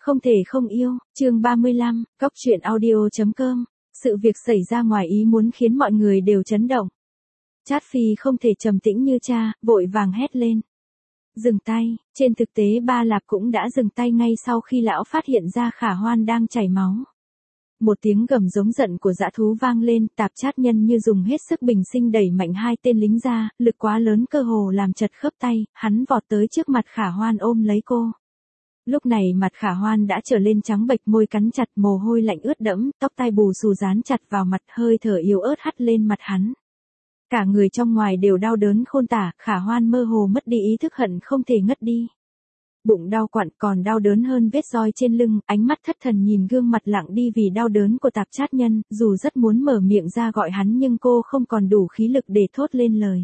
Không thể không yêu, chương 35, Cóc truyện audio.com. Sự việc xảy ra ngoài ý muốn khiến mọi người đều chấn động. Trát Phi không thể trầm tĩnh như cha, vội vàng hét lên. Dừng tay, trên thực tế Ba Lạp cũng đã dừng tay ngay sau khi lão phát hiện ra Khả Hoan đang chảy máu. Một tiếng gầm giống giận của dã thú vang lên, Tạp Chát Nhân như dùng hết sức bình sinh đẩy mạnh hai tên lính ra, lực quá lớn cơ hồ làm chật khớp tay, hắn vọt tới trước mặt Khả Hoan ôm lấy cô. Lúc này mặt Khả Hoan đã trở lên trắng bệch, môi cắn chặt, mồ hôi lạnh ướt đẫm, tóc tai bù xù dán chặt vào mặt, hơi thở yếu ớt hắt lên mặt hắn. Cả người trong ngoài đều đau đớn khôn tả, Khả Hoan mơ hồ mất đi ý thức, hận không thể ngất đi. Bụng đau quặn, còn đau đớn hơn vết roi trên lưng, ánh mắt thất thần nhìn gương mặt lặng đi vì đau đớn của Tạp Chát Nhân, dù rất muốn mở miệng ra gọi hắn nhưng cô không còn đủ khí lực để thốt lên lời.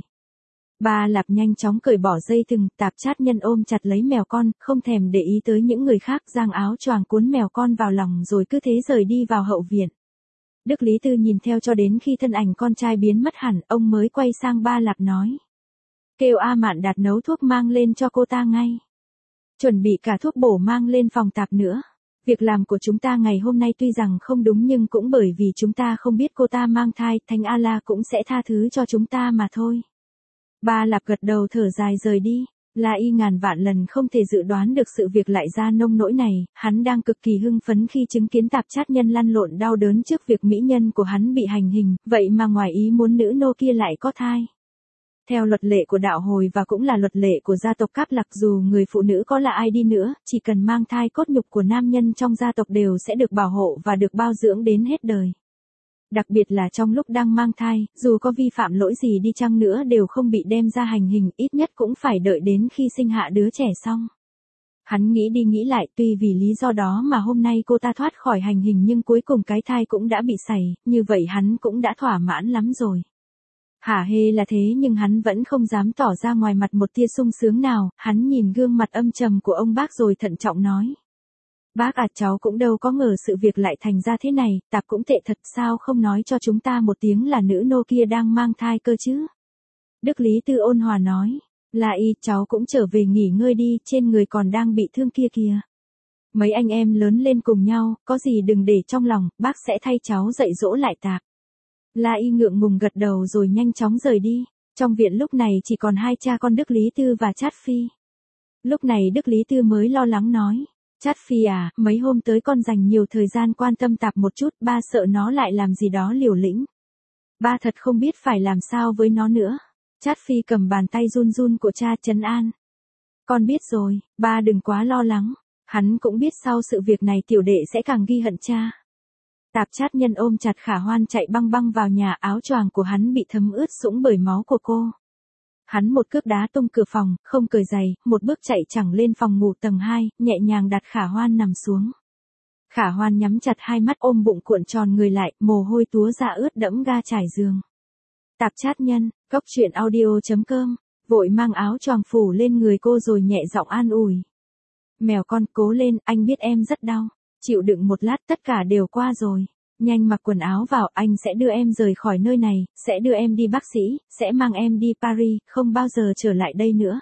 Ba Lạp nhanh chóng cởi bỏ dây thừng, Tạp Chát Nhân ôm chặt lấy mèo con, không thèm để ý tới những người khác, giang áo choàng cuốn mèo con vào lòng rồi cứ thế rời đi vào hậu viện. Đức Lý Tư nhìn theo cho đến khi thân ảnh con trai biến mất hẳn, ông mới quay sang Ba Lạp nói. Kêu A Mạn Đạt nấu thuốc mang lên cho cô ta ngay. Chuẩn bị cả thuốc bổ mang lên phòng Tạp nữa. Việc làm của chúng ta ngày hôm nay tuy rằng không đúng nhưng cũng bởi vì chúng ta không biết cô ta mang thai, Thánh A-la cũng sẽ tha thứ cho chúng ta mà thôi. Ba Lạp gật đầu thở dài rời đi. La Y ngàn vạn lần không thể dự đoán được sự việc lại ra nông nỗi này, hắn đang cực kỳ hưng phấn khi chứng kiến Tạp Chát Nhân lăn lộn đau đớn trước việc mỹ nhân của hắn bị hành hình, vậy mà ngoài ý muốn nữ nô kia lại có thai. Theo luật lệ của đạo hồi và cũng là luật lệ của gia tộc Cáp Lạc, dù người phụ nữ có là ai đi nữa, chỉ cần mang thai, cốt nhục của nam nhân trong gia tộc đều sẽ được bảo hộ và được bao dưỡng đến hết đời. Đặc biệt là trong lúc đang mang thai, dù có vi phạm lỗi gì đi chăng nữa đều không bị đem ra hành hình, ít nhất cũng phải đợi đến khi sinh hạ đứa trẻ xong. Hắn nghĩ đi nghĩ lại, tuy vì lý do đó mà hôm nay cô ta thoát khỏi hành hình nhưng cuối cùng cái thai cũng đã bị sảy, như vậy hắn cũng đã thỏa mãn lắm rồi. Hả hê là thế nhưng hắn vẫn không dám tỏ ra ngoài mặt một tia sung sướng nào, hắn nhìn gương mặt âm trầm của ông bác rồi thận trọng nói. Bác à, cháu cũng đâu có ngờ sự việc lại thành ra thế này, Tạp cũng tệ thật, sao không nói cho chúng ta một tiếng là nữ nô kia đang mang thai cơ chứ? Đức Lý Tư ôn hòa nói. La Y, cháu cũng trở về nghỉ ngơi đi, trên người còn đang bị thương kia kìa. Mấy anh em lớn lên cùng nhau, có gì đừng để trong lòng, bác sẽ thay cháu dạy dỗ lại Tạp. La Y ngượng ngùng gật đầu rồi nhanh chóng rời đi. Trong viện lúc này chỉ còn hai cha con Đức Lý Tư và Trát Phi. Lúc này Đức Lý Tư mới lo lắng nói. Trát Phi à, mấy hôm tới con dành nhiều thời gian quan tâm Tạp một chút, ba sợ nó lại làm gì đó liều lĩnh. Ba thật không biết phải làm sao với nó nữa. Trát Phi cầm bàn tay run run của cha trấn an. Con biết rồi, ba đừng quá lo lắng. Hắn cũng biết sau sự việc này tiểu đệ sẽ càng ghi hận cha. Tạp Chát Nhân ôm chặt Khả Hoan chạy băng băng vào nhà, áo choàng của hắn bị thấm ướt sũng bởi máu của cô. Hắn một cước đá tung cửa phòng, không cởi giày, một bước chạy thẳng lên phòng ngủ tầng 2, nhẹ nhàng đặt Khả Hoan nằm xuống. Khả Hoan nhắm chặt hai mắt ôm bụng cuộn tròn người lại, mồ hôi túa ra ướt đẫm ga trải giường. Tạp Chát Nhân, Cóc truyện audio.com, vội mang áo choàng phủ lên người cô rồi nhẹ giọng an ủi. Mèo con, cố lên, anh biết em rất đau. Chịu đựng một lát, tất cả đều qua rồi. Nhanh mặc quần áo vào, anh sẽ đưa em rời khỏi nơi này, sẽ đưa em đi bác sĩ, sẽ mang em đi Paris, không bao giờ trở lại đây nữa.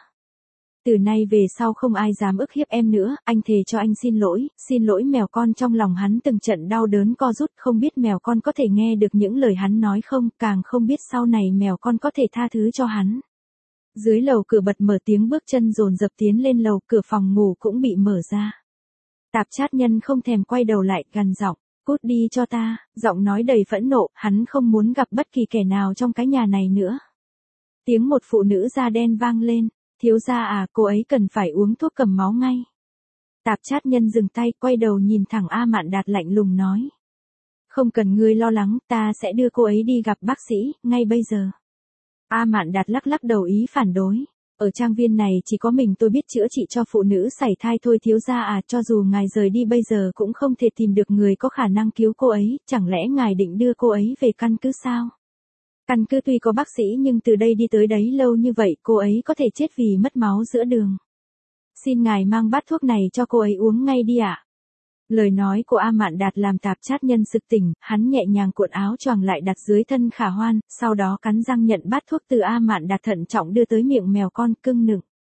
Từ nay về sau không ai dám ức hiếp em nữa, anh thề cho anh xin lỗi mèo con. Trong lòng hắn từng trận đau đớn co rút, không biết mèo con có thể nghe được những lời hắn nói không, càng không biết sau này mèo con có thể tha thứ cho hắn. Dưới lầu cửa bật mở, tiếng bước chân dồn dập tiến lên lầu, cửa phòng ngủ cũng bị mở ra. Tạp Chát Nhân không thèm quay đầu lại, gằn giọng, cút đi cho ta, giọng nói đầy phẫn nộ, hắn không muốn gặp bất kỳ kẻ nào trong cái nhà này nữa. Tiếng một phụ nữ da đen vang lên, thiếu gia à, cô ấy cần phải uống thuốc cầm máu ngay. Tạp Chát Nhân dừng tay, quay đầu nhìn thẳng A Mạn Đạt lạnh lùng nói. Không cần ngươi lo lắng, ta sẽ đưa cô ấy đi gặp bác sĩ, ngay bây giờ. A Mạn Đạt lắc lắc đầu ý phản đối. Ở trang viên này chỉ có mình tôi biết chữa trị cho phụ nữ sảy thai thôi thiếu gia à, cho dù ngài rời đi bây giờ cũng không thể tìm được người có khả năng cứu cô ấy, chẳng lẽ ngài định đưa cô ấy về căn cứ sao? Căn cứ tuy có bác sĩ nhưng từ đây đi tới đấy lâu như vậy cô ấy có thể chết vì mất máu giữa đường. Xin ngài mang bát thuốc này cho cô ấy uống ngay đi ạ. Lời nói của A Mạn Đạt làm Tạp Chát Nhân sực tỉnh, hắn nhẹ nhàng cuộn áo choàng lại đặt dưới thân Khả Hoan, sau đó cắn răng nhận bát thuốc từ A Mạn Đạt thận trọng đưa tới miệng mèo con cưng nựng.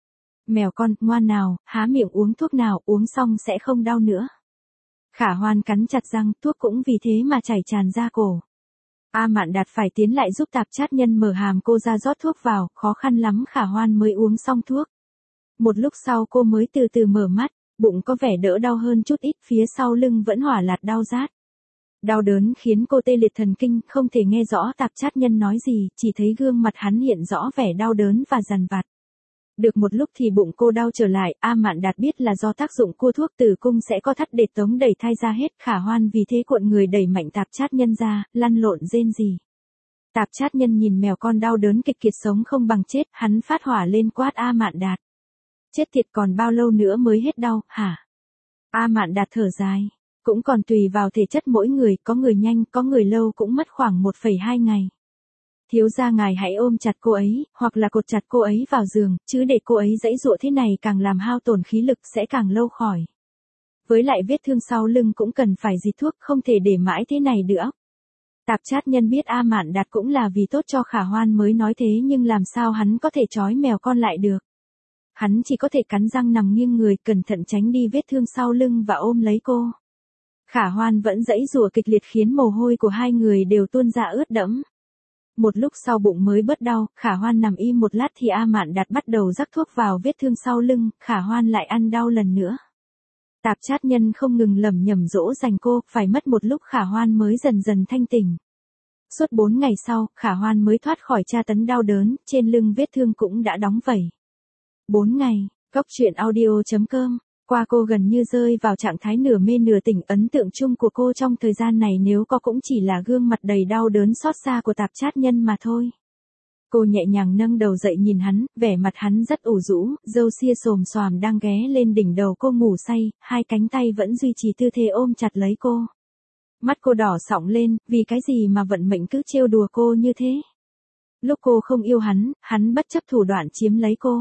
Mèo con, ngoan nào, há miệng uống thuốc nào, uống xong sẽ không đau nữa. Khả Hoan cắn chặt răng, thuốc cũng vì thế mà chảy tràn ra cổ. A Mạn Đạt phải tiến lại giúp tạp chát nhân mở hàm cô ra rót thuốc vào, khó khăn lắm Khả Hoan mới uống xong thuốc. Một lúc sau cô mới từ từ mở mắt, bụng có vẻ đỡ đau hơn chút ít, phía sau lưng vẫn hỏa lạt đau rát. Đau đớn khiến cô tê liệt thần kinh, không thể nghe rõ tạp chát nhân nói gì, chỉ thấy gương mặt hắn hiện rõ vẻ đau đớn và dằn vặt. Được một lúc thì bụng cô đau trở lại, A Mạn Đạt biết là do tác dụng cua thuốc tử cung sẽ có thắt để tống đẩy thai ra hết. Khả Hoan vì thế cuộn người đẩy mạnh tạp chát nhân ra, lăn lộn rên rỉ. Tạp chát nhân nhìn mèo con đau đớn kịch kiệt sống không bằng chết, hắn phát hỏa lên quát A Mạn Đạt. Chết tiệt, còn bao lâu nữa mới hết đau, hả? A Mạn Đạt thở dài. Cũng còn tùy vào thể chất mỗi người, có người nhanh, có người lâu cũng mất khoảng 1,2 ngày. Thiếu gia ngài hãy ôm chặt cô ấy, hoặc là cột chặt cô ấy vào giường, chứ để cô ấy giãy giụa thế này càng làm hao tổn khí lực sẽ càng lâu khỏi. Với lại vết thương sau lưng cũng cần phải dịch thuốc, không thể để mãi thế này nữa. Tạp chát nhân biết A Mạn Đạt cũng là vì tốt cho Khả Hoan mới nói thế, nhưng làm sao hắn có thể trói mèo con lại được. Hắn chỉ có thể cắn răng nằm nghiêng người, cẩn thận tránh đi vết thương sau lưng và ôm lấy cô. Khả Hoan vẫn giãy giụa kịch liệt khiến mồ hôi của hai người đều tuôn ra ướt đẫm. Một lúc sau bụng mới bớt đau, Khả Hoan nằm im một lát thì A Mạn Đạt bắt đầu rắc thuốc vào vết thương sau lưng, Khả Hoan lại ăn đau lần nữa. Tạp chát nhân không ngừng lẩm nhẩm dỗ dành cô, phải mất một lúc Khả Hoan mới dần dần thanh tỉnh. Suốt 4 ngày sau, Khả Hoan mới thoát khỏi tra tấn đau đớn, trên lưng vết thương cũng đã đóng vảy. 4 ngày, Cốc truyện audio.com. Qua cô gần như rơi vào trạng thái nửa mê nửa tỉnh, ấn tượng chung của cô trong thời gian này nếu có cũng chỉ là gương mặt đầy đau đớn xót xa của tạp chát nhân mà thôi. Cô nhẹ nhàng nâng đầu dậy nhìn hắn, vẻ mặt hắn rất ủ rũ, râu ria xồm xoàm đang ghé lên đỉnh đầu cô ngủ say, hai cánh tay vẫn duy trì tư thế ôm chặt lấy cô. Mắt cô đỏ sọng lên, vì cái gì mà vận mệnh cứ trêu đùa cô như thế. Lúc cô không yêu hắn, hắn bất chấp thủ đoạn chiếm lấy cô.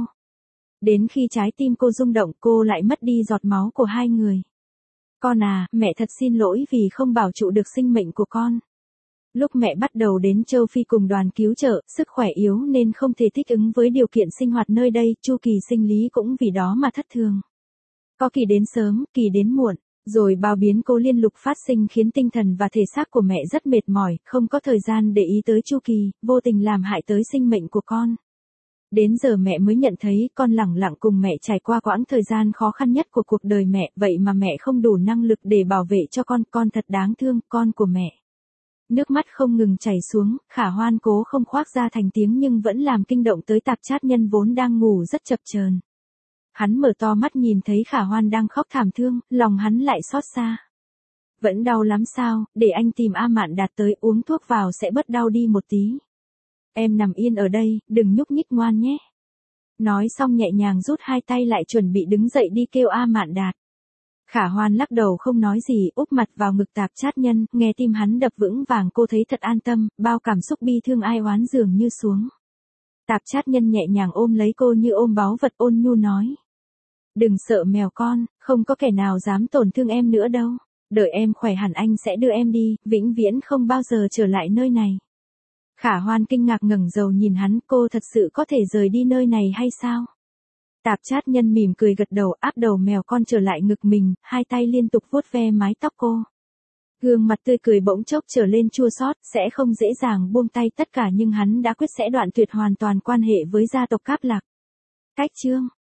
Đến khi trái tim cô rung động, cô lại mất đi giọt máu của hai người. Con à, mẹ thật xin lỗi vì không bảo trụ được sinh mệnh của con. Lúc mẹ bắt đầu đến châu Phi cùng đoàn cứu trợ, sức khỏe yếu nên không thể thích ứng với điều kiện sinh hoạt nơi đây, chu kỳ sinh lý cũng vì đó mà thất thường. Có kỳ đến sớm, kỳ đến muộn, rồi bao biến cố liên lục phát sinh khiến tinh thần và thể xác của mẹ rất mệt mỏi, không có thời gian để ý tới chu kỳ, vô tình làm hại tới sinh mệnh của con. Đến giờ mẹ mới nhận thấy con lẳng lặng cùng mẹ trải qua quãng thời gian khó khăn nhất của cuộc đời mẹ, vậy mà mẹ không đủ năng lực để bảo vệ cho con thật đáng thương, con của mẹ. Nước mắt không ngừng chảy xuống, Khả Hoan cố không khoác ra thành tiếng nhưng vẫn làm kinh động tới tạp chát nhân vốn đang ngủ rất chập chờn. Hắn mở to mắt nhìn thấy Khả Hoan đang khóc thảm thương, lòng hắn lại xót xa. Vẫn đau lắm sao, để anh tìm A Mạn Đạt tới, uống thuốc vào sẽ bớt đau đi một tí. Em nằm yên ở đây, đừng nhúc nhích ngoan nhé. Nói xong nhẹ nhàng rút hai tay lại chuẩn bị đứng dậy đi kêu A Mạn Đạt. Khả Hoan lắc đầu không nói gì, úp mặt vào ngực tạp chát nhân, nghe tim hắn đập vững vàng cô thấy thật an tâm, bao cảm xúc bi thương ai oán dường như xuống. Tạp chát nhân nhẹ nhàng ôm lấy cô như ôm báu vật, ôn nhu nói. Đừng sợ mèo con, không có kẻ nào dám tổn thương em nữa đâu. Đợi em khỏe hẳn anh sẽ đưa em đi, vĩnh viễn không bao giờ trở lại nơi này. Khả Hoan kinh ngạc ngẩng đầu nhìn hắn, cô thật sự có thể rời đi nơi này hay sao? Tạp chát nhân mỉm cười gật đầu, áp đầu mèo con trở lại ngực mình, hai tay liên tục vuốt ve mái tóc cô. Gương mặt tươi cười bỗng chốc trở lên chua xót, sẽ không dễ dàng buông tay tất cả nhưng hắn đã quyết sẽ đoạn tuyệt hoàn toàn quan hệ với gia tộc Cáp Lạc. Cách chương